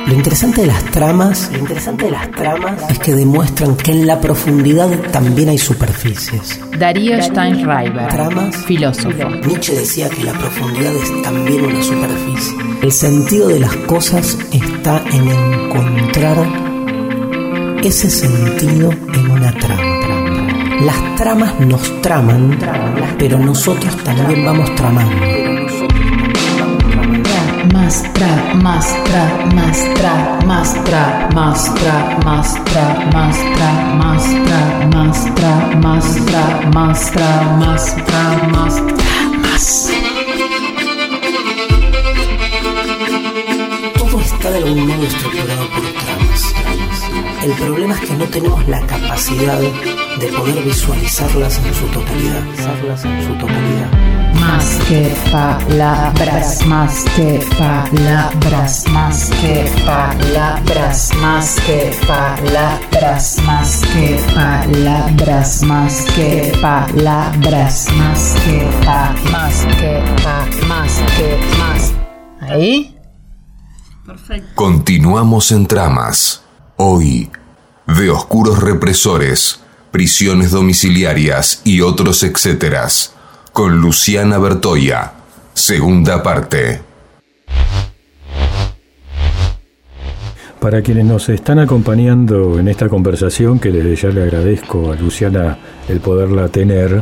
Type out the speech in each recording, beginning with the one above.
Lo interesante de las tramas es que demuestran que en la profundidad también hay superficies. Darío Steinschreiber, Tramas, filósofo. Nietzsche decía que la profundidad es también una superficie. El sentido de las cosas está en encontrar ese sentido en una trama. Las tramas nos traman, pero nosotros también vamos tramando. Todo está de algún modo estructurado por tramas. El problema es que no tenemos la capacidad de poder visualizarlas en su totalidad. Más que palabras, más que palabras, más que palabras, más que palabras, más que palabras, más que palabras, más que más. ¿Ahí? Perfecto. Continuamos en Tramas. Hoy, de oscuros represores, prisiones domiciliarias y otros etcéteras, con Luciana Bertoia, segunda parte. Para quienes nos están acompañando en esta conversación, que desde ya le agradezco a Luciana el poderla tener,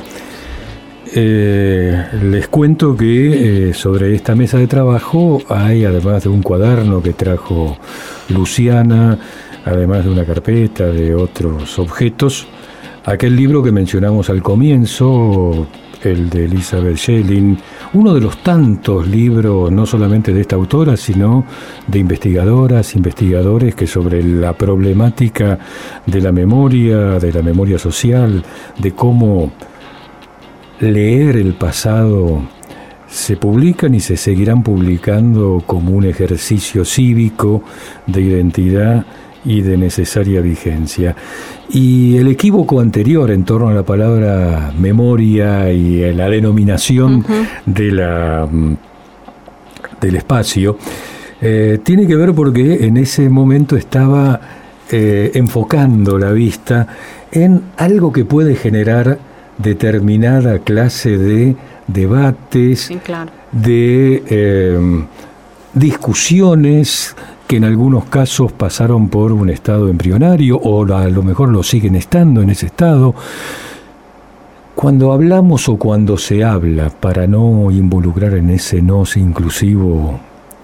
les cuento que sobre esta mesa de trabajo hay, además de un cuaderno que trajo Luciana, además de una carpeta, de otros objetos, aquel libro que mencionamos al comienzo, el de Elizabeth Schelling, uno de los tantos libros, no solamente de esta autora, sino de investigadoras, investigadores que sobre la problemática de la memoria social, de cómo leer el pasado, se publican y se seguirán publicando como un ejercicio cívico de identidad y de necesaria vigencia. Y el equívoco anterior en torno a la palabra memoria y la denominación del espacio tiene que ver porque en ese momento estaba enfocando la vista en algo que puede generar determinada clase de debates, sí, claro, de discusiones que en algunos casos pasaron por un estado embrionario o a lo mejor lo siguen estando en ese estado. Cuando hablamos o cuando se habla, para no involucrar en ese nos inclusivo,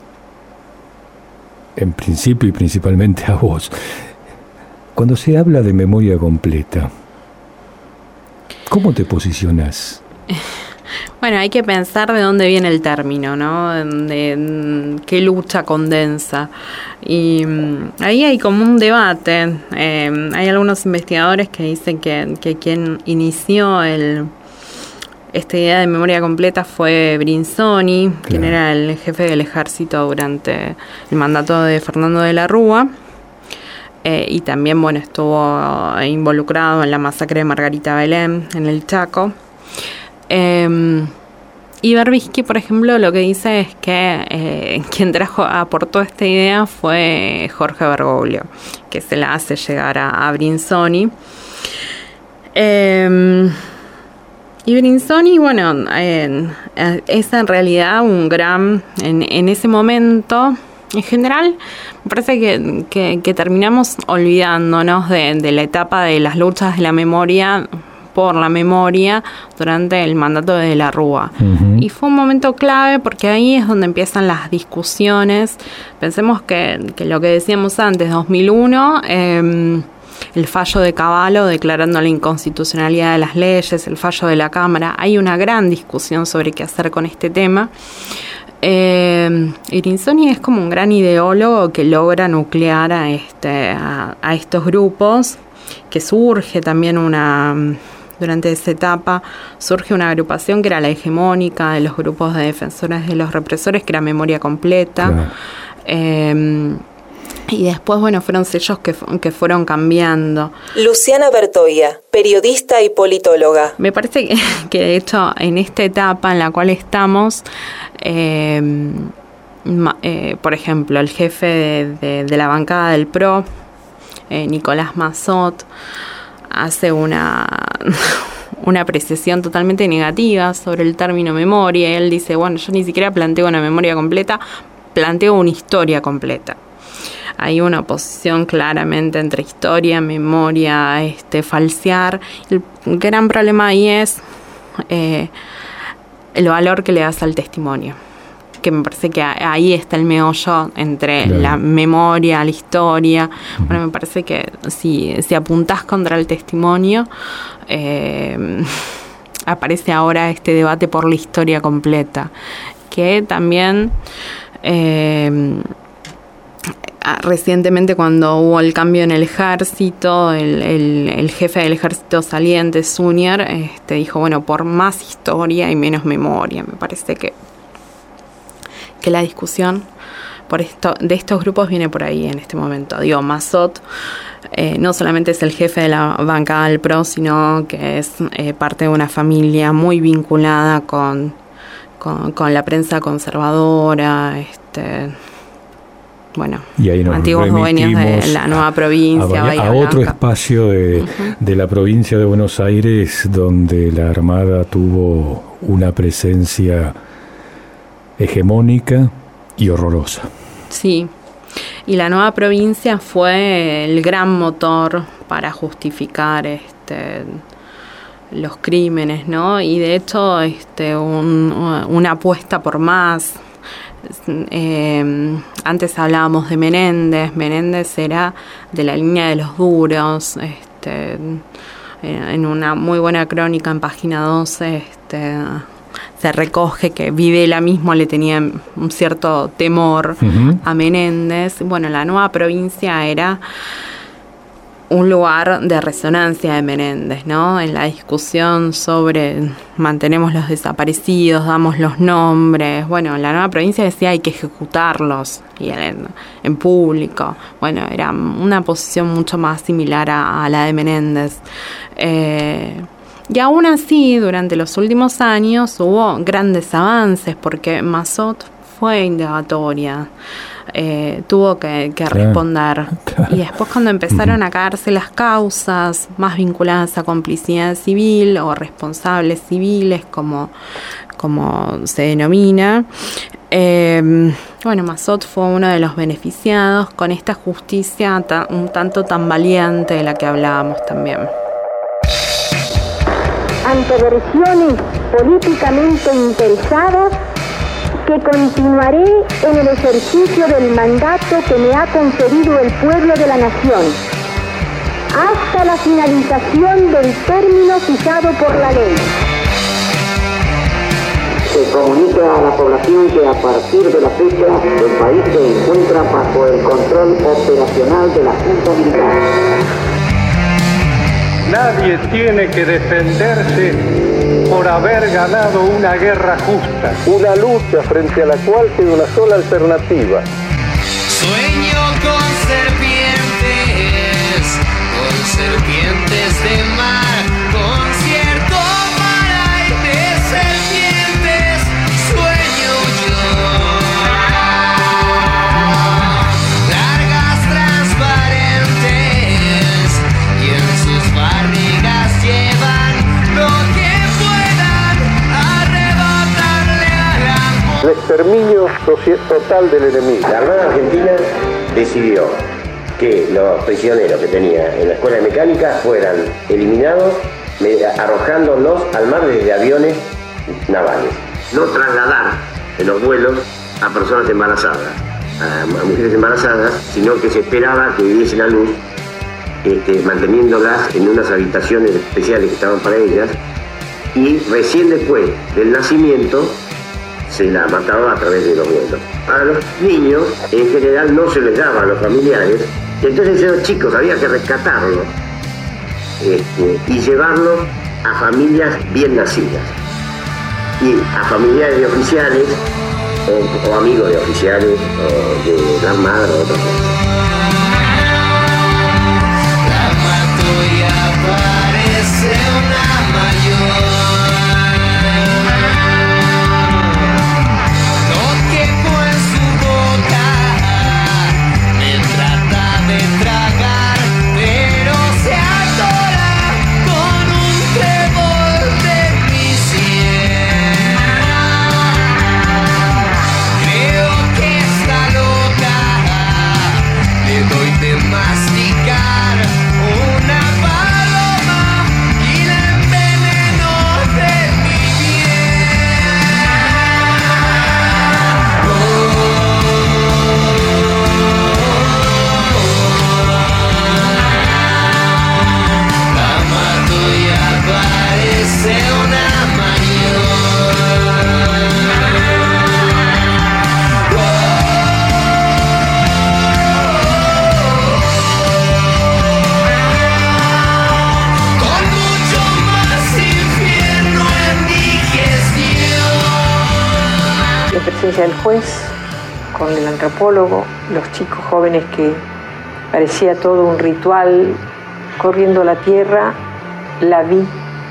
en principio y principalmente a vos, cuando se habla de memoria completa, ¿cómo te posicionás? Bueno, hay que pensar de dónde viene el término, ¿no? De qué lucha condensa. Y ahí hay como un debate. Hay algunos investigadores que dicen que quien inició esta idea de memoria completa fue Brinsoni, claro, quien era el jefe del ejército durante el mandato de Fernando de la Rúa. Y también, bueno, estuvo involucrado en la masacre de Margarita Belén en el Chaco. Y Berbisky, por ejemplo, lo que dice es que quien aportó esta idea fue Jorge Bergoglio, que se la hace llegar a Brinsoni. Y Brinsoni, bueno, es en realidad un gran, en ese momento, en general, me parece que terminamos olvidándonos de la etapa de las luchas de la memoria por la memoria durante el mandato de la Rúa. Y fue un momento clave porque ahí es donde empiezan las discusiones. Pensemos que lo que decíamos antes, 2001, el fallo de Cavallo declarando la inconstitucionalidad de las leyes, el fallo de la Cámara, hay una gran discusión sobre qué hacer con este tema. Brinsoni es como un gran ideólogo que logra nuclear a estos grupos, que surge también durante esa etapa surge una agrupación que era la hegemónica de los grupos de defensores de los represores, que era Memoria Completa. Claro. Y después, bueno, fueron sellos que fueron cambiando. Luciana Bertoia, periodista y politóloga. Me parece que de hecho en esta etapa en la cual estamos por ejemplo, el jefe de la bancada del PRO, Nicolás Massot, hace una apreciación totalmente negativa sobre el término memoria. Él dice, bueno, yo ni siquiera planteo una memoria completa, planteo una historia completa. Hay una oposición claramente entre historia, memoria, falsear. El gran problema ahí es el valor que le das al testimonio, que me parece que ahí está el meollo entre la memoria, la historia. Bueno, me parece que si apuntás contra el testimonio, aparece ahora este debate por la historia completa, que también recientemente, cuando hubo el cambio en el ejército, el jefe del ejército saliente, Suñer, dijo, bueno, por más historia y menos memoria. Me parece que la discusión de estos grupos viene por ahí en este momento. Digo, Massot no solamente es el jefe de la bancada del PRO, sino que es parte de una familia muy vinculada con la prensa conservadora, bueno, y ahí antiguos dueños de la Nueva Provincia, a otro espacio de la provincia de Buenos Aires, donde la Armada tuvo una presencia hegemónica y horrorosa. Sí, y la Nueva Provincia fue el gran motor para justificar los crímenes, ¿no? Y de hecho una apuesta por más. Antes hablábamos de Menéndez. Menéndez era de la línea de los duros. En una muy buena crónica en página 12 se recoge que Videla mismo le tenía un cierto temor a Menéndez. Bueno, la Nueva Provincia era un lugar de resonancia de Menéndez, ¿no? En la discusión sobre mantenemos los desaparecidos, damos los nombres. Bueno, la Nueva Provincia decía hay que ejecutarlos y en público. Bueno, era una posición mucho más similar a la de Menéndez. Y aún así, durante los últimos años hubo grandes avances, porque Massot fue indagatoria. Tuvo que responder. Claro. Y después, cuando empezaron a caerse las causas más vinculadas a complicidad civil o responsables civiles, como se denomina, bueno, Massot fue uno de los beneficiados con esta justicia un tanto tan valiente de la que hablábamos también. Ante versiones políticamente interesadas, que continuaré en el ejercicio del mandato que me ha conferido el pueblo de la nación, hasta la finalización del término fijado por la ley. Se comunica a la población que a partir de la fecha el país se encuentra bajo el control operacional de la Junta Militar. Nadie tiene que defenderse por haber ganado una guerra justa. Una lucha frente a la cual tiene una sola alternativa. Sueño con serpientes de mar, concierto para y de serpientes, sueño yo. Largas transparentes y en sus barrigas llevan lo que puedan arrebatarle al amor. El exterminio total del enemigo. La Armada Argentina decidió que los prisioneros que tenía en la escuela de mecánica fueran eliminados arrojándolos al mar desde aviones navales. No trasladar en los vuelos a personas embarazadas, a mujeres embarazadas, sino que se esperaba que viviesen a luz, manteniéndolas en unas habitaciones especiales que estaban para ellas, y recién después del nacimiento se la mataba a través de los vuelos. A los niños en general no se les daba a los familiares. Entonces esos chicos había que rescatarlos y llevarlos a familias bien nacidas y a familiares de oficiales o amigos de oficiales o de la Armada o otra cosa. La mato y aparece una mayor. No quepo en su ella el juez, con el antropólogo, los chicos jóvenes que parecía todo un ritual, corriendo la tierra. La vi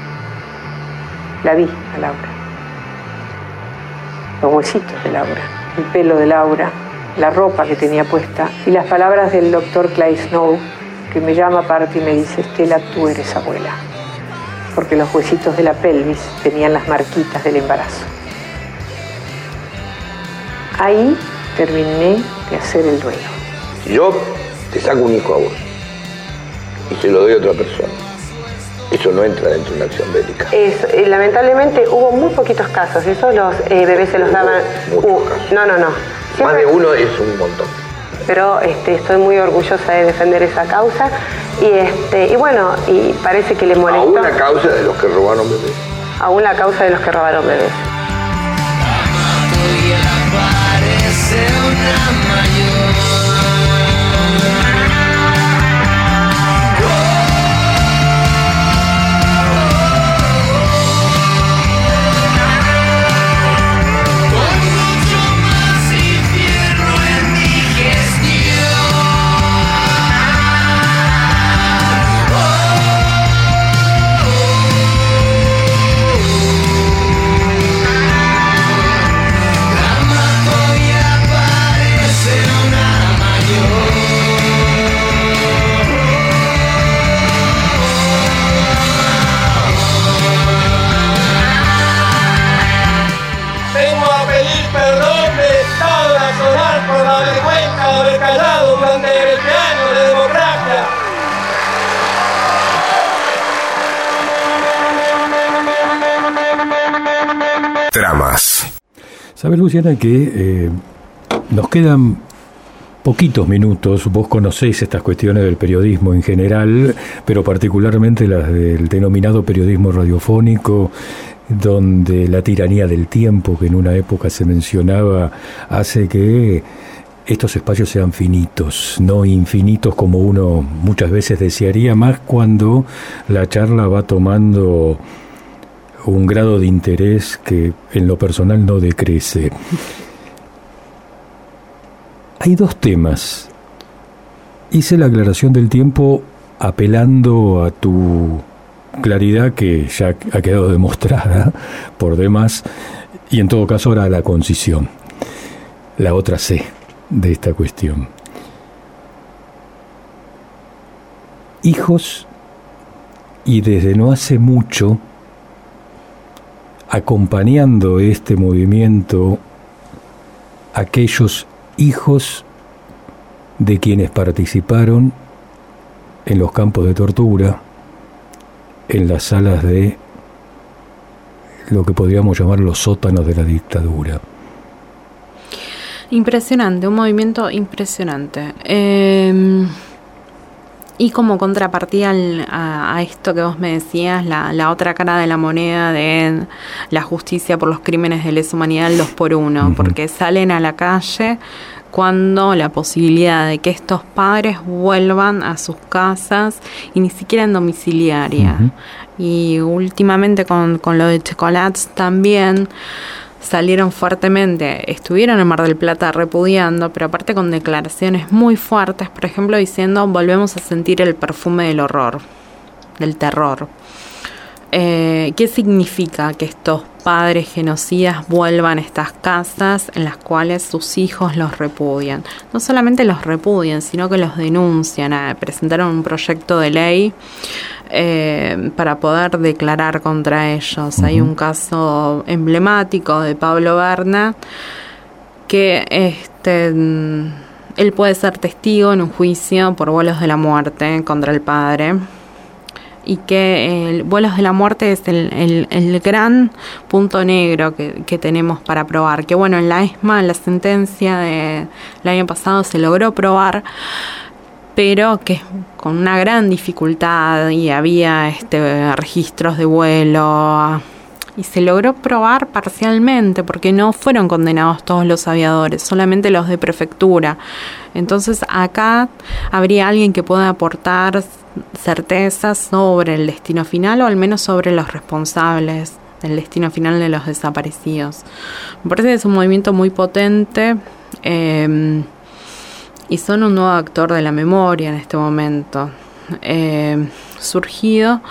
a Laura. Los huesitos de Laura, el pelo de Laura, la ropa que tenía puesta y las palabras del doctor Clay Snow, que me llama aparte y me dice: Estela, tú eres abuela. Porque los huesitos de la pelvis tenían las marquitas del embarazo. Ahí terminé de hacer el duelo. Si yo te saco un hijo a vos y se lo doy a otra persona, eso no entra dentro de una acción bélica. Lamentablemente hubo muy poquitos casos. Eso los bebés se los daban. Muchos casos. No. Siempre... Más de uno es un montón. Pero estoy muy orgullosa de defender esa causa y bueno, y parece que le molestó. Aún la causa de los que robaron bebés. Aún la causa de los que robaron bebés. Tramas. ¿Sabes, Luciana, que nos quedan poquitos minutos? Vos conocéis estas cuestiones del periodismo en general, pero particularmente las del denominado periodismo radiofónico, donde la tiranía del tiempo, que en una época se mencionaba, hace que estos espacios sean finitos, no infinitos como uno muchas veces desearía, más cuando la charla va tomando un grado de interés que en lo personal no decrece. Hay dos temas. Hice la aclaración del tiempo apelando a tu claridad, que ya ha quedado demostrada por demás, y en todo caso ahora la concisión, la otra C de esta cuestión. Hijos, y desde no hace mucho, acompañando este movimiento, aquellos hijos de quienes participaron en los campos de tortura, en las salas de lo que podríamos llamar los sótanos de la dictadura. Impresionante, un movimiento impresionante. Y como contrapartida a esto que vos me decías, la otra cara de la moneda de la justicia por los crímenes de lesa humanidad, el 2x1, porque salen a la calle cuando la posibilidad de que estos padres vuelvan a sus casas, y ni siquiera en domiciliaria. Y últimamente con lo de Chocolats también salieron fuertemente, estuvieron en Mar del Plata repudiando, pero aparte con declaraciones muy fuertes, por ejemplo diciendo: volvemos a sentir el perfume del horror, del terror. ¿Qué significa que estos padres genocidas vuelvan a estas casas en las cuales sus hijos los repudian? No solamente los repudian, sino que los denuncian. Presentaron un proyecto de ley para poder declarar contra ellos. Hay un caso emblemático de Pablo Berna, que él puede ser testigo en un juicio por vuelos de la muerte contra el padre, y que vuelos de la muerte es el gran punto negro que tenemos para probar. Que bueno, en la ESMA, en la sentencia del año pasado, se logró probar, pero que con una gran dificultad, y había registros de vuelo, y se logró probar parcialmente porque no fueron condenados todos los aviadores, solamente los de prefectura. Entonces acá habría alguien que pueda aportar certezas sobre el destino final, o al menos sobre los responsables del destino final de los desaparecidos. Me parece que es un movimiento muy potente y son un nuevo actor de la memoria en este momento, surgido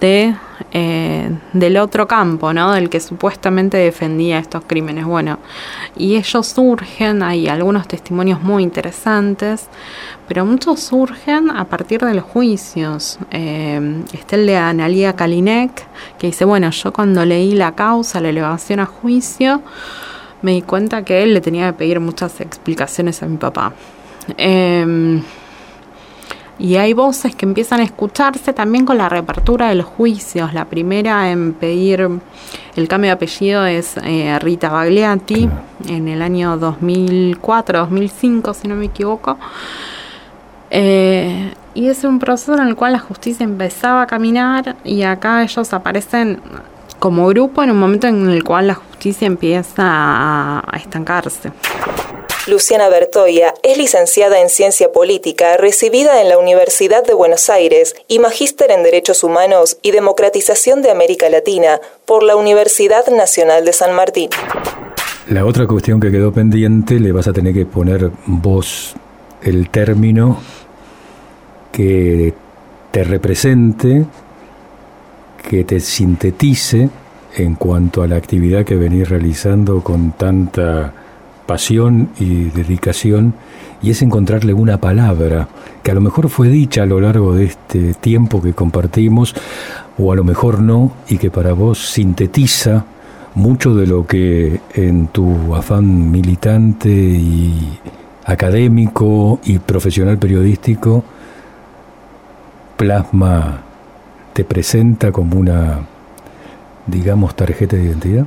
del otro campo, ¿no? Del que supuestamente defendía estos crímenes. Bueno, y ellos surgen, hay algunos testimonios muy interesantes, pero muchos surgen a partir de los juicios. Está el de Analía Kalinek, que dice, bueno, yo cuando leí la causa, la elevación a juicio, me di cuenta que él le tenía que pedir muchas explicaciones a mi papá. Y hay voces que empiezan a escucharse también con la reapertura de los juicios. La primera en pedir el cambio de apellido es Rita Bagliati, en el año 2004, 2005, si no me equivoco. Y es un proceso en el cual la justicia empezaba a caminar, y acá ellos aparecen como grupo en un momento en el cual la justicia empieza a estancarse. Luciana Bertoia es licenciada en Ciencia Política, recibida en la Universidad de Buenos Aires y magíster en Derechos Humanos y Democratización de América Latina por la Universidad Nacional de San Martín. La otra cuestión que quedó pendiente, le vas a tener que poner vos el término que te represente, que te sintetice en cuanto a la actividad que venís realizando con tanta pasión y dedicación, y es encontrarle una palabra que a lo mejor fue dicha a lo largo de este tiempo que compartimos, o a lo mejor no, y que para vos sintetiza mucho de lo que en tu afán militante y académico y profesional periodístico plasma, te presenta como una, digamos, tarjeta de identidad.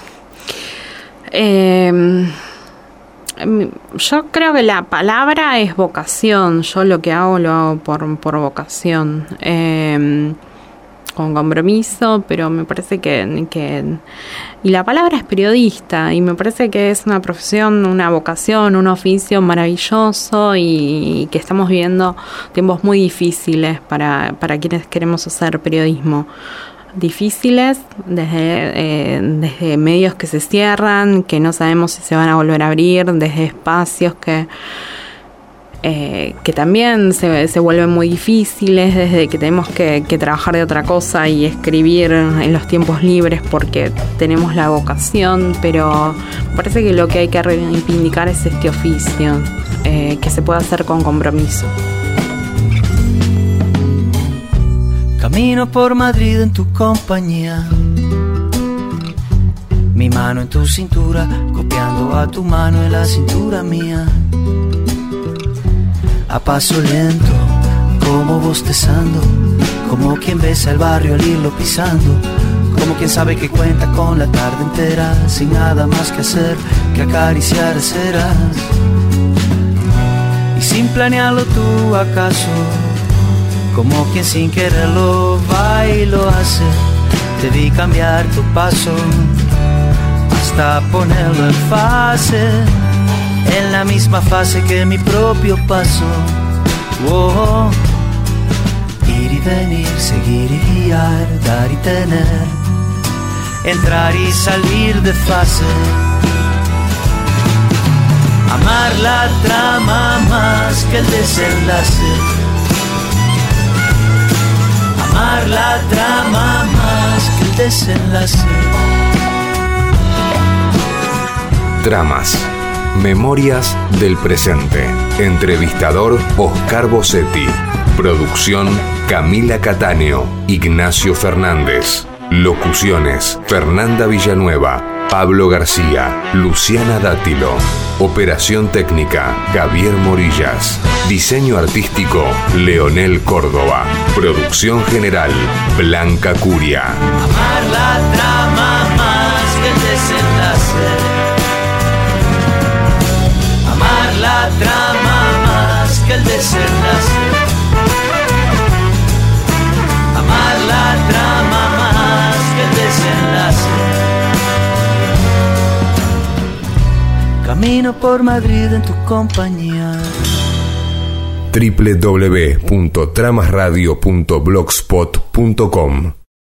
Yo creo que la palabra es vocación. Yo lo que hago lo hago por vocación, con compromiso, pero me parece que y la palabra es periodista, y me parece que es una profesión, una vocación, un oficio maravilloso, y que estamos viviendo tiempos muy difíciles para quienes queremos hacer periodismo. Difíciles desde medios que se cierran, que no sabemos si se van a volver a abrir, desde espacios que también se vuelven muy difíciles, desde que tenemos que trabajar de otra cosa y escribir en los tiempos libres porque tenemos la vocación, pero me parece que lo que hay que reivindicar es este oficio, que se puede hacer con compromiso. Camino por Madrid en tu compañía, mi mano en tu cintura, copiando a tu mano en la cintura mía. A paso lento, como bostezando, como quien besa el barrio al irlo pisando, como quien sabe que cuenta con la tarde entera, sin nada más que hacer que acariciar aceras. Y sin planearlo tú acaso, como quien sin quererlo va y lo hace, te vi cambiar tu paso hasta ponerlo en fase, en la misma fase que mi propio paso. Oh, ir y venir, seguir y guiar, dar y tener, entrar y salir de fase. Amar la trama más que el desenlace. Amar la trama más que el desenlace. Tramas. Memorias del presente. Entrevistador Oscar Bossetti. Producción Camila Cattaneo, Ignacio Fernández. Locuciones Fernanda Villanueva, Pablo García, Luciana Dátilo. Operación técnica Javier Morillas. Diseño artístico Leonel Córdoba. Producción general Blanca Curia. Amar la trama más que el desenlace. Amar la trama más que el desenlace. Amar la trama más que el desenlace. Camino por Madrid en tu compañía. www.tramasradio.blogspot.com